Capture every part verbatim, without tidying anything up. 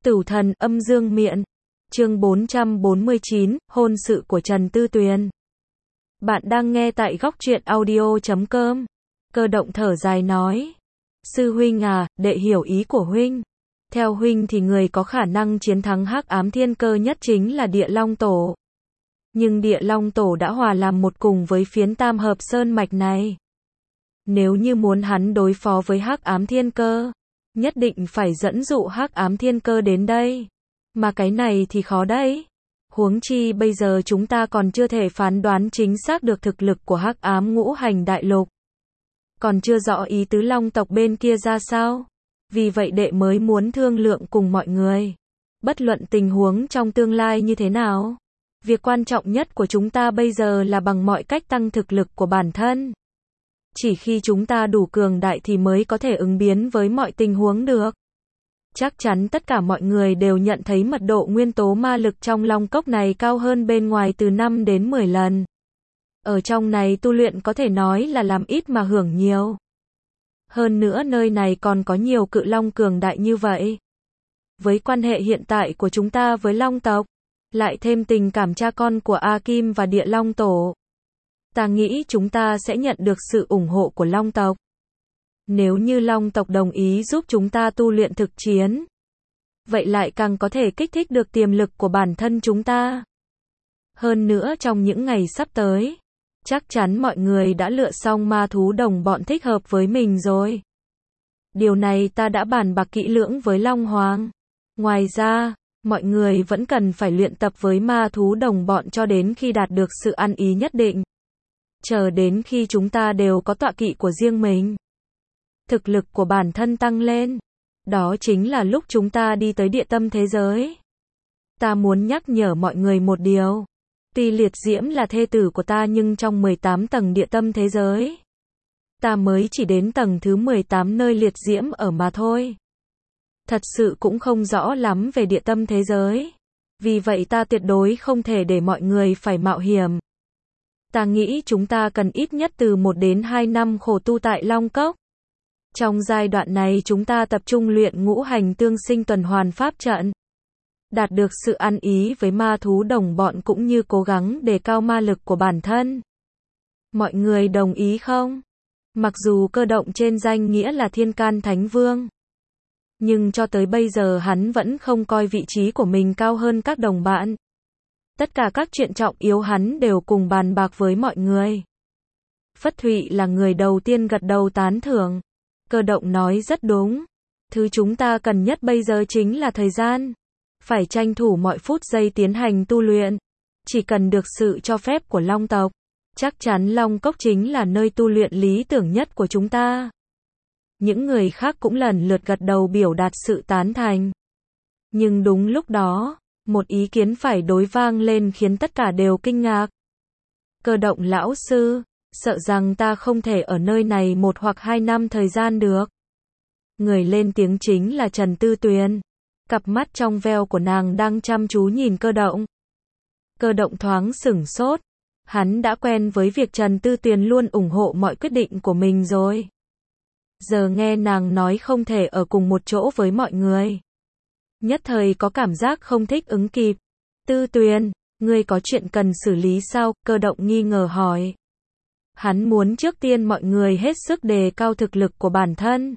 Tử thần âm dương miện. Chương bốn trăm bốn mươi chín, hôn sự của Trần Tư Tuyền. Bạn đang nghe tại góc truyện audio chấm com. Cơ động thở dài nói. Sư huynh à, đệ hiểu ý của huynh. Theo huynh thì người có khả năng chiến thắng Hắc Ám Thiên Cơ nhất chính là Địa Long Tổ. Nhưng Địa Long Tổ đã hòa làm một cùng với phiến Tam Hợp Sơn Mạch này. Nếu như muốn hắn đối phó với Hắc Ám Thiên Cơ, nhất định phải dẫn dụ Hắc Ám Thiên Cơ đến đây. Mà cái này thì khó đấy. Huống chi bây giờ chúng ta còn chưa thể phán đoán chính xác được thực lực của Hắc Ám Ngũ Hành Đại Lục. Còn chưa rõ ý tứ Long tộc bên kia ra sao. Vì vậy đệ mới muốn thương lượng cùng mọi người. Bất luận tình huống trong tương lai như thế nào, việc quan trọng nhất của chúng ta bây giờ là bằng mọi cách tăng thực lực của bản thân. Chỉ khi chúng ta đủ cường đại thì mới có thể ứng biến với mọi tình huống được. Chắc chắn tất cả mọi người đều nhận thấy mật độ nguyên tố ma lực trong Long Cốc này cao hơn bên ngoài từ năm đến mười lần. Ở trong này tu luyện có thể nói là làm ít mà hưởng nhiều. Hơn nữa nơi này còn có nhiều cự long cường đại như vậy. Với quan hệ hiện tại của chúng ta với Long tộc, lại thêm tình cảm cha con của A Kim và Địa Long Tổ, ta nghĩ chúng ta sẽ nhận được sự ủng hộ của Long tộc. Nếu như Long tộc đồng ý giúp chúng ta tu luyện thực chiến, vậy lại càng có thể kích thích được tiềm lực của bản thân chúng ta. Hơn nữa trong những ngày sắp tới, chắc chắn mọi người đã lựa xong ma thú đồng bọn thích hợp với mình rồi. Điều này ta đã bàn bạc kỹ lưỡng với Long Hoàng. Ngoài ra, mọi người vẫn cần phải luyện tập với ma thú đồng bọn cho đến khi đạt được sự ăn ý nhất định. Chờ đến khi chúng ta đều có tọa kỵ của riêng mình, thực lực của bản thân tăng lên, đó chính là lúc chúng ta đi tới địa tâm thế giới. Ta muốn nhắc nhở mọi người một điều. Tuy Liệt Diễm là thê tử của ta nhưng trong mười tám tầng địa tâm thế giới, ta mới chỉ đến tầng thứ mười tám nơi Liệt Diễm ở mà thôi. Thật sự cũng không rõ lắm về địa tâm thế giới. Vì vậy ta tuyệt đối không thể để mọi người phải mạo hiểm. Ta nghĩ chúng ta cần ít nhất từ một đến hai năm khổ tu tại Long Cốc. Trong giai đoạn này chúng ta tập trung luyện ngũ hành tương sinh tuần hoàn pháp trận, đạt được sự ăn ý với ma thú đồng bọn cũng như cố gắng đề cao ma lực của bản thân. Mọi người đồng ý không? Mặc dù Cơ động trên danh nghĩa là Thiên Can Thánh Vương, nhưng cho tới bây giờ hắn vẫn không coi vị trí của mình cao hơn các đồng bạn. Tất cả các chuyện trọng yếu hắn đều cùng bàn bạc với mọi người. Phất Thụy là người đầu tiên gật đầu tán thưởng. Cơ động nói rất đúng. Thứ chúng ta cần nhất bây giờ chính là thời gian. Phải tranh thủ mọi phút giây tiến hành tu luyện. Chỉ cần được sự cho phép của Long tộc, chắc chắn Long Cốc chính là nơi tu luyện lý tưởng nhất của chúng ta. Những người khác cũng lần lượt gật đầu biểu đạt sự tán thành. Nhưng đúng lúc đó, một ý kiến phải đối vang lên khiến tất cả đều kinh ngạc. Cơ động lão sư, sợ rằng ta không thể ở nơi này một hoặc hai năm thời gian được. Người lên tiếng chính là Trần Tư Tuyền. Cặp mắt trong veo của nàng đang chăm chú nhìn Cơ động. Cơ động thoáng sửng sốt. Hắn đã quen với việc Trần Tư Tuyền luôn ủng hộ mọi quyết định của mình rồi. Giờ nghe nàng nói không thể ở cùng một chỗ với mọi người, nhất thời có cảm giác không thích ứng kịp. Tư Tuyền, ngươi có chuyện cần xử lý sao? Cơ động nghi ngờ hỏi. Hắn muốn trước tiên mọi người hết sức đề cao thực lực của bản thân.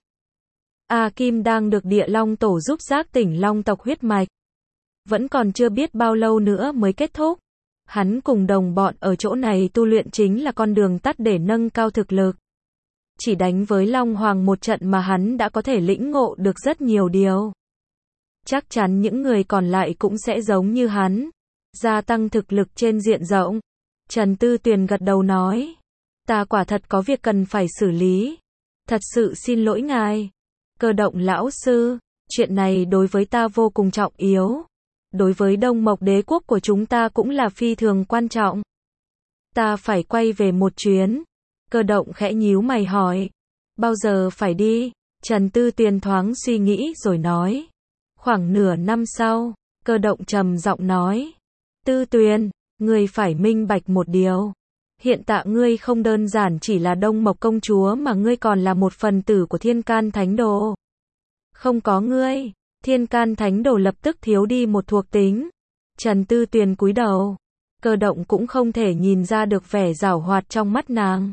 A Kim đang được Địa Long Tổ giúp giác tỉnh Long tộc huyết mạch. Vẫn còn chưa biết bao lâu nữa mới kết thúc. Hắn cùng đồng bọn ở chỗ này tu luyện chính là con đường tắt để nâng cao thực lực. Chỉ đánh với Long Hoàng một trận mà hắn đã có thể lĩnh ngộ được rất nhiều điều. Chắc chắn những người còn lại cũng sẽ giống như hắn, gia tăng thực lực trên diện rộng. Trần Tư Tuyền gật đầu nói. Ta quả thật có việc cần phải xử lý. Thật sự xin lỗi ngài. Cơ động lão sư, chuyện này đối với ta vô cùng trọng yếu. Đối với Đông Mộc Đế quốc của chúng ta cũng là phi thường quan trọng. Ta phải quay về một chuyến. Cơ động khẽ nhíu mày hỏi. Bao giờ phải đi? Trần Tư Tuyền thoáng suy nghĩ rồi nói. Khoảng nửa năm sau. Cơ động trầm giọng nói. Tư Tuyền, ngươi phải minh bạch một điều. Hiện tại ngươi không đơn giản chỉ là Đông Mộc công chúa mà ngươi còn là một phần tử của Thiên Can Thánh Đồ. Không có ngươi, Thiên can thánh đồ lập tức thiếu đi một thuộc tính. Trần Tư Tuyền cúi đầu. Cơ động cũng không thể nhìn ra được vẻ giảo hoạt trong mắt nàng.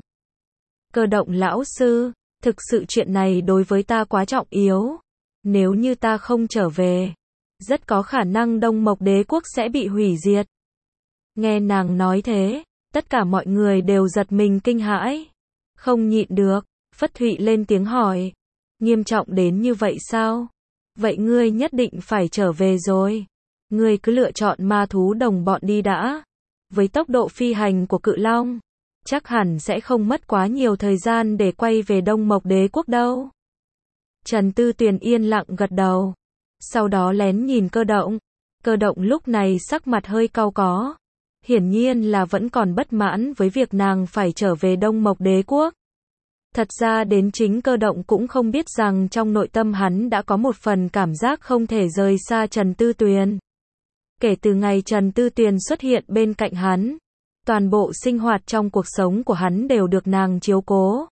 Cơ động lão sư, thực sự chuyện này đối với ta quá trọng yếu. Nếu như ta không trở về, rất có khả năng Đông Mộc Đế quốc sẽ bị hủy diệt. Nghe nàng nói thế, tất cả mọi người đều giật mình kinh hãi. Không nhịn được, Phất Thụy lên tiếng hỏi. Nghiêm trọng đến như vậy sao? Vậy ngươi nhất định phải trở về rồi. Ngươi cứ lựa chọn ma thú đồng bọn đi đã. Với tốc độ phi hành của cự long, chắc hẳn sẽ không mất quá nhiều thời gian để quay về Đông Mộc Đế quốc đâu. Trần Tư Tuyền yên lặng gật đầu. Sau đó lén nhìn cơ động. Cơ động lúc này sắc mặt hơi cau có. Hiển nhiên là vẫn còn bất mãn với việc nàng phải trở về Đông Mộc Đế quốc. Thật ra đến chính cơ động cũng không biết rằng trong nội tâm hắn đã có một phần cảm giác không thể rời xa Trần Tư Tuyền. Kể từ ngày Trần Tư Tuyền xuất hiện bên cạnh hắn, toàn bộ sinh hoạt trong cuộc sống của hắn đều được nàng chiếu cố.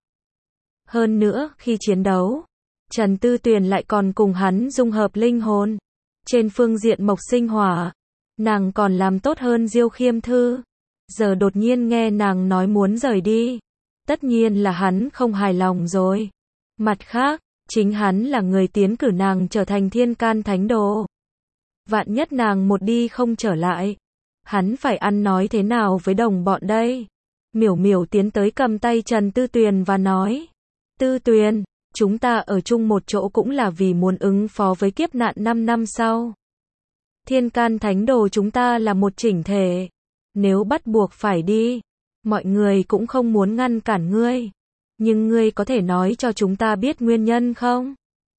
Hơn nữa, khi chiến đấu, Trần Tư Tuyền lại còn cùng hắn dung hợp linh hồn. Trên phương diện mộc sinh hỏa, nàng còn làm tốt hơn Diêu Khiêm Thư. Giờ đột nhiên nghe nàng nói muốn rời đi, tất nhiên là hắn không hài lòng rồi. Mặt khác, chính hắn là người tiến cử nàng trở thành thiên can thánh đồ. Vạn nhất nàng một đi không trở lại, hắn phải ăn nói thế nào với đồng bọn đây? Miểu Miểu tiến tới cầm tay Trần Tư Tuyền và nói. Tư Tuyền, chúng ta ở chung một chỗ cũng là vì muốn ứng phó với kiếp nạn năm năm sau. Thiên can thánh đồ chúng ta là một chỉnh thể. Nếu bắt buộc phải đi, mọi người cũng không muốn ngăn cản ngươi. Nhưng ngươi có thể nói cho chúng ta biết nguyên nhân không?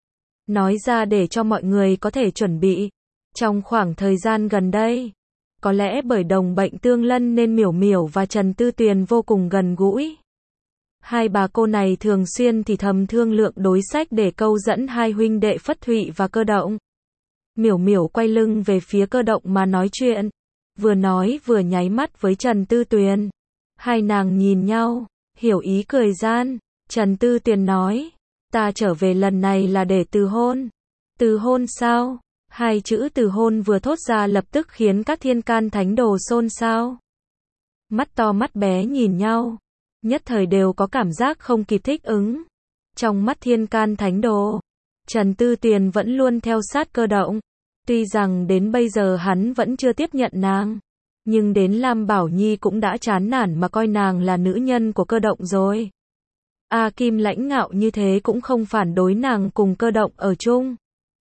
Nói ra để cho mọi người có thể chuẩn bị. Trong khoảng thời gian gần đây, có lẽ bởi đồng bệnh tương lân nên Miểu Miểu và Trần Tư Tuyền vô cùng gần gũi. Hai bà cô này thường xuyên thì thầm thương lượng đối sách để câu dẫn hai huynh đệ Phất Thụy và Cơ Động. Miểu Miểu quay lưng về phía Cơ Động mà nói chuyện, vừa nói vừa nháy mắt với Trần Tư Tuyền. Hai nàng nhìn nhau, hiểu ý cười gian. Trần Tư Tuyền nói, ta trở về lần này là để từ hôn. Từ hôn sao? Hai chữ từ hôn vừa thốt ra lập tức khiến các thiên can thánh đồ xôn xao. Mắt to mắt bé nhìn nhau, nhất thời đều có cảm giác không kịp thích ứng. Trong mắt thiên can thánh đồ, Trần Tư Tuyền vẫn luôn theo sát Cơ Động. Tuy rằng đến bây giờ hắn vẫn chưa tiếp nhận nàng, nhưng đến Lam Bảo Nhi cũng đã chán nản mà coi nàng là nữ nhân của Cơ Động rồi. A Kim lãnh ngạo như thế cũng không phản đối nàng cùng Cơ Động ở chung.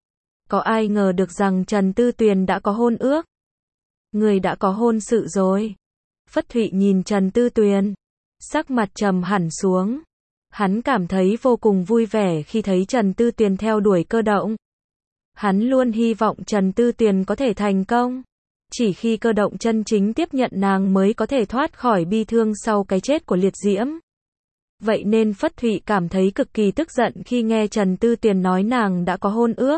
Có ai ngờ được rằng Trần Tư Tuyền đã có hôn ước. Người đã có hôn sự rồi. Phất Thụy nhìn Trần Tư Tuyền, sắc mặt trầm hẳn xuống. Hắn cảm thấy vô cùng vui vẻ khi thấy Trần Tư Tuyền theo đuổi Cơ Động. Hắn luôn hy vọng Trần Tư Tuyền có thể thành công. Chỉ khi Cơ Động chân chính tiếp nhận nàng mới có thể thoát khỏi bi thương sau cái chết của Liệt Diễm. Vậy nên Phất Thụy cảm thấy cực kỳ tức giận khi nghe Trần Tư Tuyền nói nàng đã có hôn ước.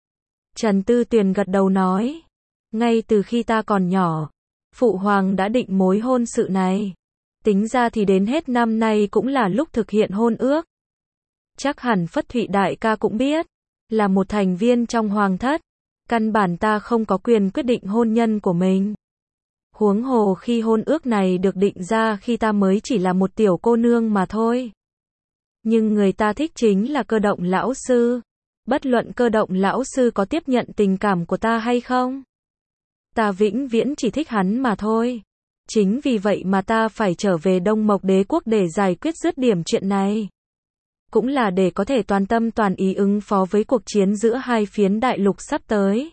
Trần Tư Tuyền gật đầu nói, ngay từ khi ta còn nhỏ, Phụ Hoàng đã định mối hôn sự này. Tính ra thì đến hết năm nay cũng là lúc thực hiện hôn ước. Chắc hẳn Phất Thụy đại ca cũng biết, là một thành viên trong Hoàng thất, căn bản ta không có quyền quyết định hôn nhân của mình. Huống hồ khi hôn ước này được định ra khi ta mới chỉ là một tiểu cô nương mà thôi. Nhưng người ta thích chính là Cơ Động lão sư. Bất luận Cơ Động lão sư có tiếp nhận tình cảm của ta hay không, ta vĩnh viễn chỉ thích hắn mà thôi. Chính vì vậy mà ta phải trở về Đông Mộc Đế quốc để giải quyết dứt điểm chuyện này. Cũng là để có thể toàn tâm toàn ý ứng phó với cuộc chiến giữa hai phiến đại lục sắp tới.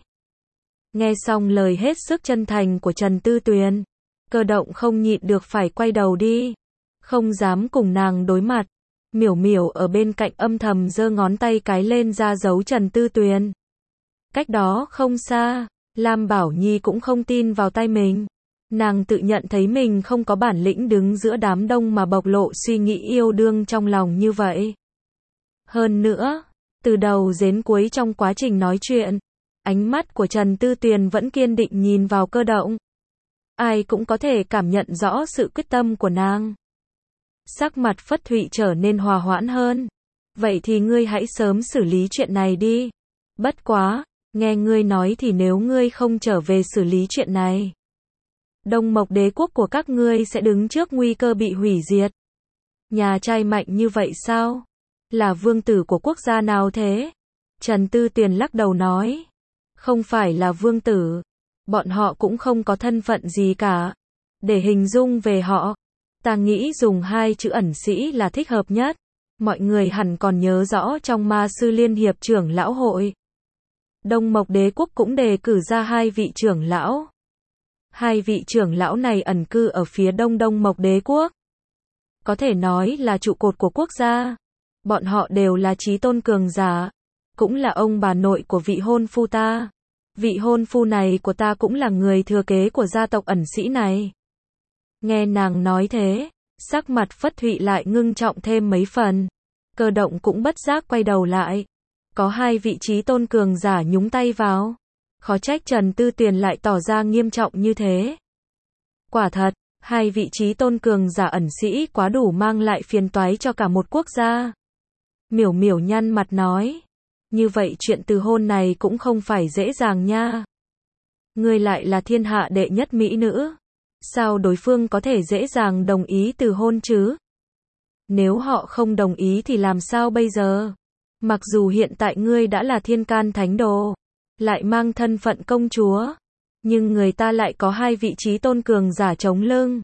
Nghe xong lời hết sức chân thành của Trần Tư Tuyền, Cơ Động không nhịn được phải quay đầu đi, không dám cùng nàng đối mặt. Miểu Miểu ở bên cạnh âm thầm giơ ngón tay cái lên ra dấu Trần Tư Tuyền. Cách đó không xa, Lam Bảo Nhi cũng không tin vào tay mình. Nàng tự nhận thấy mình không có bản lĩnh đứng giữa đám đông mà bộc lộ suy nghĩ yêu đương trong lòng như vậy. Hơn nữa, từ đầu đến cuối trong quá trình nói chuyện, ánh mắt của Trần Tư Tuyền vẫn kiên định nhìn vào Cơ Động. Ai cũng có thể cảm nhận rõ sự quyết tâm của nàng. Sắc mặt Phất Thụy trở nên hòa hoãn hơn. Vậy thì ngươi hãy sớm xử lý chuyện này đi. Bất quá, Nghe ngươi nói thì nếu ngươi không trở về xử lý chuyện này, Đông Mộc đế quốc của các ngươi sẽ đứng trước nguy cơ bị hủy diệt. Nhà trai mạnh như vậy sao? Là vương tử của quốc gia nào thế? Trần Tư Tuyền lắc đầu nói. Không phải là vương tử. Bọn họ cũng không có thân phận gì cả. Để hình dung về họ, ta nghĩ dùng hai chữ ẩn sĩ là thích hợp nhất. Mọi người hẳn còn nhớ rõ trong Ma Sư Liên Hiệp trưởng lão hội, Đông Mộc đế quốc cũng đề cử ra hai vị trưởng lão. Hai vị trưởng lão này ẩn cư ở phía đông Đông Mộc đế quốc. Có thể nói là trụ cột của quốc gia. Bọn họ đều là chí tôn cường giả. Cũng là ông bà nội của vị hôn phu ta. Vị hôn phu này của ta cũng là người thừa kế của gia tộc ẩn sĩ này. Nghe nàng nói thế, sắc mặt Phất Thụy lại ngưng trọng thêm mấy phần. Cơ động cũng bất giác quay đầu lại. Có hai vị chí tôn cường giả nhúng tay vào. Khó trách Trần Tư Tuyền lại tỏ ra nghiêm trọng như thế. Quả thật, hai vị chí tôn cường giả ẩn sĩ quá đủ mang lại phiền toái cho cả một quốc gia. Miểu Miểu nhăn mặt nói. Như vậy chuyện từ hôn này cũng không phải dễ dàng nha. Ngươi lại là thiên hạ đệ nhất mỹ nữ. Sao đối phương có thể dễ dàng đồng ý từ hôn chứ? Nếu họ không đồng ý thì làm sao bây giờ? Mặc dù hiện tại ngươi đã là thiên can thánh đồ, lại mang thân phận công chúa, nhưng người ta lại có hai vị chí tôn cường giả chống lưng.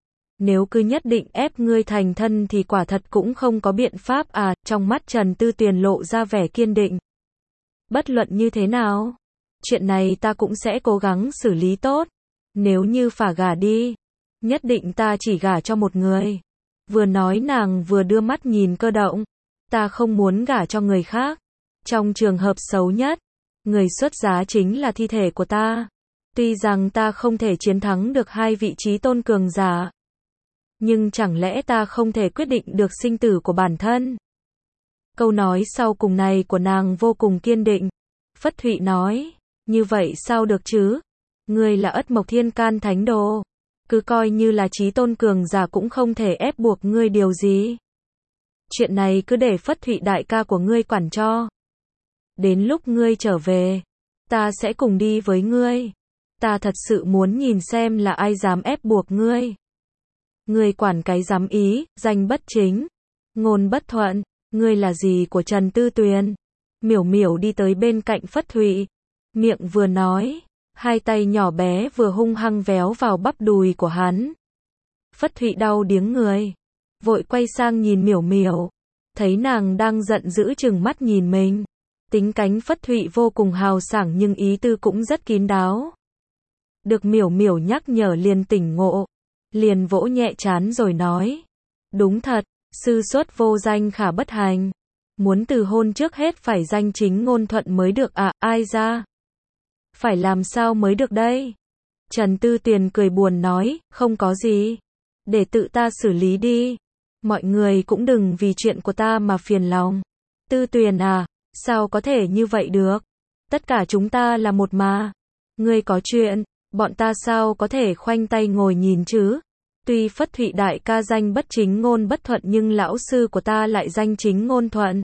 Nếu cứ nhất định ép ngươi thành thân thì quả thật cũng không có biện pháp à, trong mắt Trần Tư Tuyền lộ ra vẻ kiên định. Bất luận như thế nào, chuyện này ta cũng sẽ cố gắng xử lý tốt. Nếu như phả gả đi, nhất định ta chỉ gả cho một người. Vừa nói nàng vừa đưa mắt nhìn Cơ động. Ta không muốn gả cho người khác. Trong trường hợp xấu nhất, người xuất giá chính là thi thể của ta. Tuy rằng ta không thể chiến thắng được hai vị chí tôn cường giả, nhưng chẳng lẽ ta không thể quyết định được sinh tử của bản thân? Câu nói sau cùng này của nàng vô cùng kiên định. Phất Thụy nói, như vậy sao được chứ? Ngươi là Ất Mộc Thiên Can Thánh Đồ, cứ coi như là chí tôn cường giả cũng không thể ép buộc ngươi điều gì. Chuyện này cứ để Phất Thụy đại ca của ngươi quản cho. Đến lúc ngươi trở về, ta sẽ cùng đi với ngươi. Ta thật sự muốn nhìn xem là ai dám ép buộc ngươi. Ngươi quản cái dám ý, danh bất chính, ngôn bất thuận, ngươi là gì của Trần Tư Tuyền? Miểu Miểu đi tới bên cạnh Phất Thụy, miệng vừa nói, hai tay nhỏ bé vừa hung hăng véo vào bắp đùi của hắn. Phất Thụy đau điếng người, vội quay sang nhìn Miểu Miểu, thấy nàng đang giận dữ trừng mắt nhìn mình. Tính cánh Phất Thụy vô cùng hào sảng nhưng ý tư cũng rất kín đáo. Được Miểu Miểu nhắc nhở liền tỉnh ngộ, liền vỗ nhẹ trán rồi nói, đúng thật, sư xuất vô danh khả bất hành. Muốn từ hôn trước hết phải danh chính ngôn thuận mới được à, ai ra? Phải làm sao mới được đây? Trần Tư Tuyền cười buồn nói, không có gì. Để tự ta xử lý đi. Mọi người cũng đừng vì chuyện của ta mà phiền lòng. Tư Tuyền à, sao có thể như vậy được? Tất cả chúng ta là một mà. Ngươi có chuyện, bọn ta sao có thể khoanh tay ngồi nhìn chứ? Tuy Phất Thụy đại ca danh bất chính ngôn bất thuận nhưng lão sư của ta lại danh chính ngôn thuận.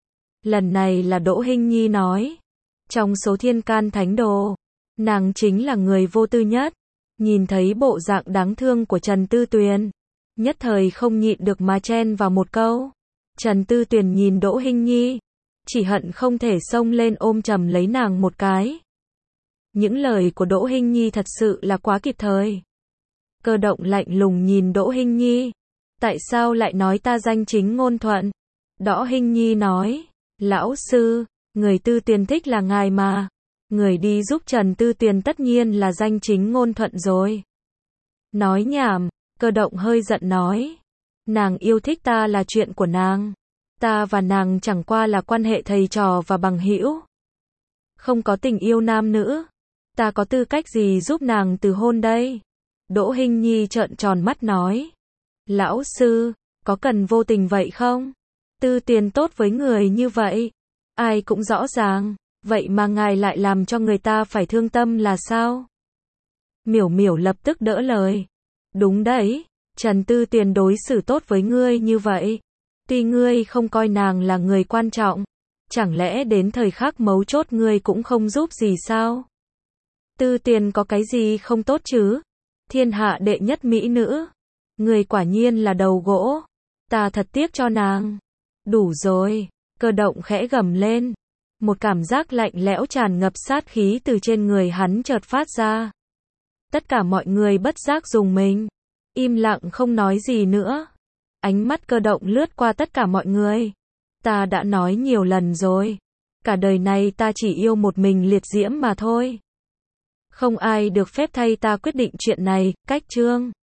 Lần này là Đỗ Hinh Nhi nói. Trong số thiên can thánh đồ, nàng chính là người vô tư nhất. Nhìn thấy bộ dạng đáng thương của Trần Tư Tuyền, nhất thời không nhịn được mà chen vào một câu. Trần Tư Tuyền nhìn Đỗ Hinh Nhi, chỉ hận không thể xông lên ôm chầm lấy nàng một cái. Những lời của Đỗ Hinh Nhi thật sự là quá kịp thời. Cơ động lạnh lùng nhìn Đỗ Hinh Nhi. Tại sao lại nói ta danh chính ngôn thuận? Đỗ Hinh Nhi nói, lão sư, người Tư Tuyền thích là ngài mà. Người đi giúp Trần Tư Tuyền tất nhiên là danh chính ngôn thuận rồi. Nói nhảm, Cơ động hơi giận nói. Nàng yêu thích ta là chuyện của nàng. Ta và nàng chẳng qua là quan hệ thầy trò và bằng hữu. Không có tình yêu nam nữ. Ta có tư cách gì giúp nàng từ hôn đây? Đỗ Hinh Nhi trợn tròn mắt nói. Lão sư, có cần vô tình vậy không? Tư Tuyền tốt với người như vậy, ai cũng rõ ràng. Vậy mà ngài lại làm cho người ta phải thương tâm là sao? Miểu Miểu lập tức đỡ lời. Đúng đấy, Trần Tư Tuyền đối xử tốt với ngươi như vậy. Tuy ngươi không coi nàng là người quan trọng, Chẳng lẽ đến thời khắc mấu chốt ngươi cũng không giúp gì sao? Tư Tuyền có cái gì không tốt chứ? Thiên hạ đệ nhất mỹ nữ. Người quả nhiên là đầu gỗ. Ta thật tiếc cho nàng. Đủ rồi. Cơ động khẽ gầm lên. Một cảm giác lạnh lẽo tràn ngập sát khí từ trên người hắn chợt phát ra. Tất cả mọi người bất giác rùng mình. Im lặng không nói gì nữa. Ánh mắt Cơ động lướt qua tất cả mọi người. Ta đã nói nhiều lần rồi. Cả đời này ta chỉ yêu một mình Liệt Diễm mà thôi. Không ai được phép thay ta quyết định chuyện này, Cách Trương.